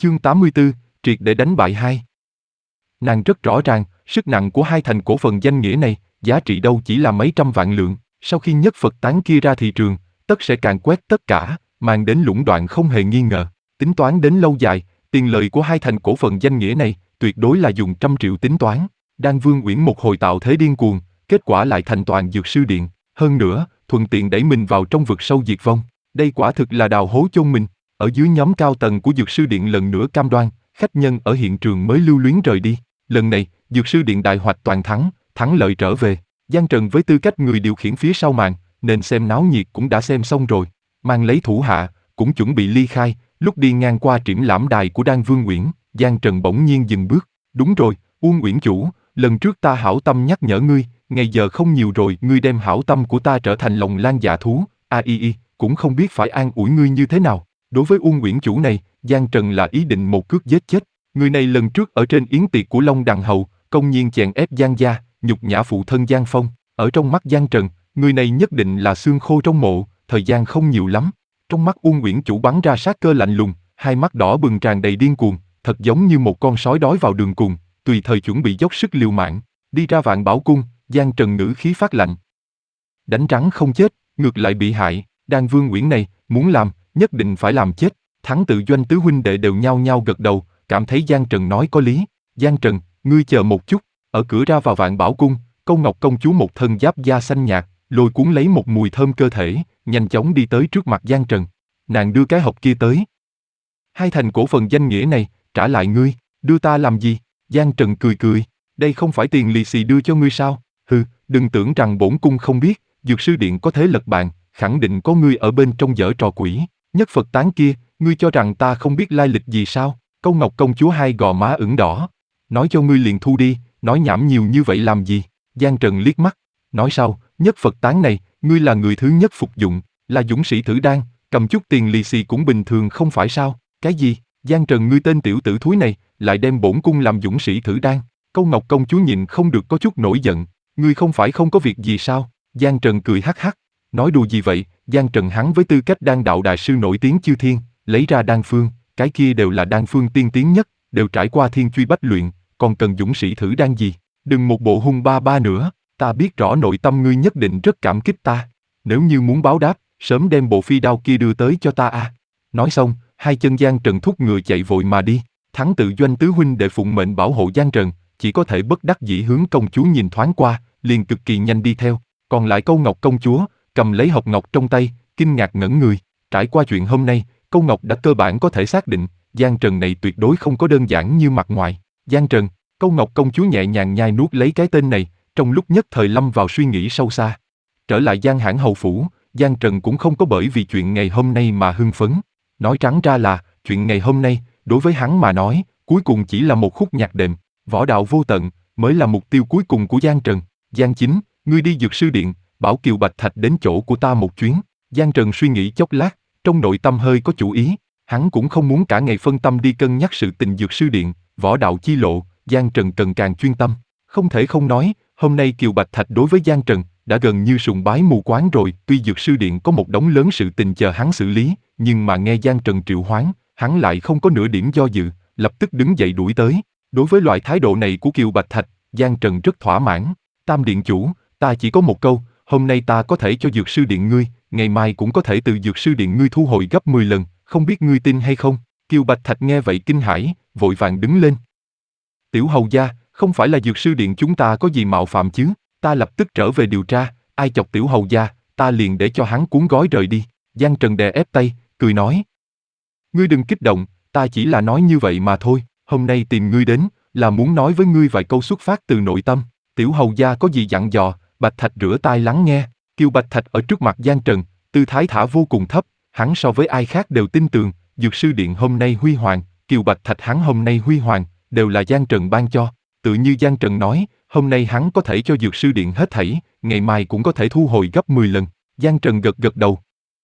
Chương 84, triệt để đánh bại hai. Nàng rất rõ ràng, sức nặng của hai thành cổ phần danh nghĩa này, giá trị đâu chỉ là mấy trăm vạn lượng, sau khi nhất Phật tán kia ra thị trường, tất sẽ càn quét tất cả, mang đến lũng đoạn không hề nghi ngờ. Tính toán đến lâu dài, tiền lợi của hai thành cổ phần danh nghĩa này, tuyệt đối là dùng trăm triệu tính toán. Đan Vương Uyển một hồi tạo thế điên cuồng, kết quả lại thành toàn Dược Sư Điện, hơn nữa, thuận tiện đẩy mình vào trong vực sâu diệt vong. Đây quả thực là đào hố chôn mình. Ở dưới nhóm cao tầng của Dược Sư Điện lần nữa cam đoan, khách nhân ở hiện trường mới lưu luyến rời đi. Lần này, Dược Sư Điện đại hoạch toàn thắng, thắng lợi trở về. Giang Trần với tư cách người điều khiển phía sau màn, nên xem náo nhiệt cũng đã xem xong rồi. Mang lấy thủ hạ, cũng chuẩn bị ly khai, lúc đi ngang qua triển lãm đài của Đan Vương Uyển, Giang Trần bỗng nhiên dừng bước. Đúng rồi, Uông Uyển chủ, lần trước ta hảo tâm nhắc nhở ngươi, ngày giờ không nhiều rồi, ngươi đem hảo tâm của ta trở thành lòng lan dạ thú, cũng không biết phải an ủi ngươi như thế nào. Đối với Uông Uyển chủ này, Giang Trần là ý định một cước giết chết. Người này lần trước ở trên yến tiệc của Long Đằng Hầu, công nhiên chèn ép Giang gia, nhục nhã phụ thân Giang Phong. Ở trong mắt Giang Trần, người này nhất định là xương khô trong mộ, thời gian không nhiều lắm. Trong mắt Uông Uyển chủ bắn ra sát cơ lạnh lùng, hai mắt đỏ bừng tràn đầy điên cuồng, thật giống như một con sói đói vào đường cùng, tùy thời chuẩn bị dốc sức liều mạng. Đi ra Vạn Bảo cung, Giang Trần ngữ khí phát lạnh. Đánh rắn không chết, ngược lại bị hại. Đan Vương Uyển này, muốn làm, nhất định phải làm chết. Thắng tự doanh tứ huynh đệ đều nhao nhao gật đầu, cảm thấy Giang Trần nói có lý. Giang Trần, ngươi chờ một chút. Ở cửa ra vào Vạn Bảo cung, Câu Ngọc công chúa một thân giáp da xanh nhạt, lôi cuốn lấy một mùi thơm cơ thể, nhanh chóng đi tới trước mặt Giang Trần. Nàng đưa cái hộp kia tới. Hai thành cổ phần danh nghĩa này, trả lại ngươi, đưa ta làm gì? Giang Trần cười cười, đây không phải tiền lì xì đưa cho ngươi sao? Hừ, đừng tưởng rằng bổn cung không biết, Dược Sư Điện có thế lật bàn, khẳng định có ngươi ở bên trong giở trò quỷ. Nhất Phật tán kia, ngươi cho rằng ta không biết lai lịch gì sao? Câu Ngọc công chúa hai gò má ửng đỏ. Nói cho ngươi liền thu đi, nói nhảm nhiều như vậy làm gì? Giang Trần liếc mắt, nói sau, Nhất Phật tán này, ngươi là người thứ nhất phục dụng, là dũng sĩ thử đan, cầm chút tiền lì xì cũng bình thường không phải sao? Cái gì? Giang Trần ngươi tên tiểu tử thúi này, lại đem bổn cung làm dũng sĩ thử đan. Câu Ngọc công chúa nhịn không được có chút nổi giận, ngươi không phải không có việc gì sao? Giang Trần cười hắc hắc, nói đùa gì vậy? Giang Trần hắn với tư cách đan đạo đại sư nổi tiếng chư thiên, lấy ra đan phương, cái kia đều là đan phương tiên tiến nhất, đều trải qua thiên truy bách luyện, còn cần dũng sĩ thử đan gì? Đừng một bộ hung ba ba nữa, ta biết rõ nội tâm ngươi nhất định rất cảm kích ta. Nếu như muốn báo đáp, sớm đem bộ phi đao kia đưa tới cho ta a. Nói xong, hai chân Giang Trần thúc ngựa chạy vội mà đi. Thắng tự doanh tứ huynh đệ phụng mệnh bảo hộ Giang Trần, chỉ có thể bất đắc dĩ hướng công chúa nhìn thoáng qua, liền cực kỳ nhanh đi theo. Còn lại Câu Ngọc công chúa, cầm lấy hộp ngọc trong tay, kinh ngạc ngẩn người. Trải qua chuyện hôm nay, Câu Ngọc đã cơ bản có thể xác định, Giang Trần này tuyệt đối không có đơn giản như mặt ngoài. Giang Trần, Câu Ngọc công chúa nhẹ nhàng nhai nuốt lấy cái tên này, trong lúc nhất thời lâm vào suy nghĩ sâu xa. Trở lại Giang Hãn hầu phủ, Giang Trần cũng không có bởi vì chuyện ngày hôm nay mà hưng phấn. Nói trắng ra là, chuyện ngày hôm nay, đối với hắn mà nói, cuối cùng chỉ là một khúc nhạc đệm, võ đạo vô tận, mới là mục tiêu cuối cùng của Giang Trần. Giang Chính, ngươi đi Dược Sư Điện, bảo Kiều Bạch Thạch đến chỗ của ta một chuyến. Giang Trần suy nghĩ chốc lát, trong nội tâm hơi có chủ ý, hắn cũng không muốn cả ngày phân tâm đi cân nhắc sự tình Dược Sư Điện, võ đạo chi lộ, Giang Trần cần càng chuyên tâm. Không thể không nói, hôm nay Kiều Bạch Thạch đối với Giang Trần, đã gần như sùng bái mù quáng rồi. Tuy Dược Sư Điện có một đống lớn sự tình chờ hắn xử lý, nhưng mà nghe Giang Trần triệu hoán, hắn lại không có nửa điểm do dự, lập tức đứng dậy đuổi tới. Đối với loại thái độ này của Kiều Bạch Thạch, Giang Trần rất thỏa mãn. Tam điện chủ, ta chỉ có một câu, hôm nay ta có thể cho Dược Sư Điện ngươi, ngày mai cũng có thể từ Dược Sư Điện ngươi thu hồi gấp 10 lần, không biết ngươi tin hay không? Kiều Bạch Thạch nghe vậy kinh hãi, vội vàng đứng lên. Tiểu hầu gia, không phải là Dược Sư Điện chúng ta có gì mạo phạm chứ? Ta lập tức trở về điều tra, ai chọc tiểu hầu gia, ta liền để cho hắn cuốn gói rời đi. Giang Trần đè ép tay, cười nói. Ngươi đừng kích động, ta chỉ là nói như vậy mà thôi, hôm nay tìm ngươi đến, là muốn nói với ngươi vài câu xuất phát từ nội tâm. Tiểu hầu gia có gì dặn dò, Bạch Thạch rửa tai lắng nghe. Kiều Bạch Thạch ở trước mặt Giang Trần, tư thái thả vô cùng thấp, hắn so với ai khác đều tin tưởng, Dược Sư Điện hôm nay huy hoàng, Kiều Bạch Thạch hắn hôm nay huy hoàng, đều là Giang Trần ban cho. Tự như Giang Trần nói, hôm nay hắn có thể cho Dược Sư Điện hết thảy, ngày mai cũng có thể thu hồi gấp 10 lần. Giang Trần gật gật đầu.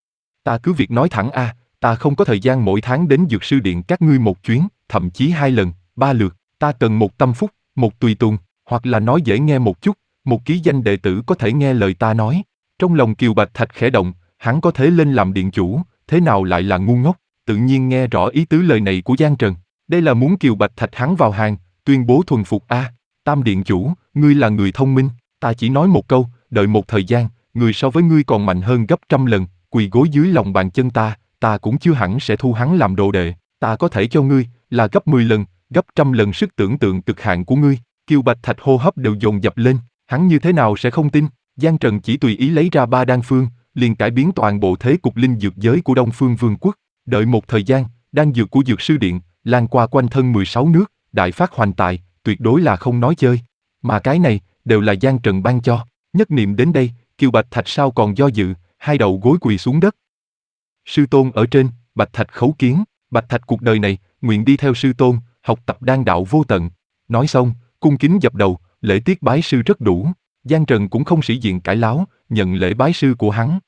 Ta cứ việc nói thẳng a, ta không có thời gian mỗi tháng đến Dược Sư Điện các ngươi một chuyến, thậm chí 2 lần, 3 lượt, ta cần một tâm phúc, một tùy tùng, hoặc là nói dễ nghe một chút, một ký danh đệ tử có thể nghe lời ta nói. Trong lòng Kiều Bạch Thạch khẽ động, hắn có thể lên làm điện chủ, thế nào lại là ngu ngốc, tự nhiên nghe rõ ý tứ lời này của Giang Trần. Đây là muốn Kiều Bạch Thạch hắn vào hàng, tuyên bố thuần phục a. Tam điện chủ, ngươi là người thông minh, ta chỉ nói một câu, đợi một thời gian, người so với ngươi còn mạnh hơn gấp trăm lần, quỳ gối dưới lòng bàn chân ta cũng chưa hẳn sẽ thu hắn làm đồ đệ, ta có thể cho ngươi, là gấp 10 lần, gấp trăm lần sức tưởng tượng cực hạn của ngươi. Kiều Bạch Thạch hô hấp đều dồn dập lên, hắn như thế nào sẽ không tin, Giang Trần chỉ tùy ý lấy ra 3 đan phương, liền cải biến toàn bộ thế cục linh dược giới của Đông Phương Vương quốc. Đợi một thời gian, đan dược của dược sư điện, lan qua quanh thân 16 nước, đại phát hoành tài, tuyệt đối là không nói chơi. Mà cái này, đều là Giang Trần ban cho. Nhất niệm đến đây, Kiều Bạch Thạch sao còn do dự, hai đầu gối quỳ xuống đất. Sư tôn ở trên, Bạch Thạch khấu kiến, Bạch Thạch cuộc đời này, nguyện đi theo sư tôn, học tập đan đạo vô tận. Nói xong, cung kính dập đầu, lễ tiết bái sư rất đủ. Giang Trần cũng không sĩ diện cãi láo, nhận lễ bái sư của hắn.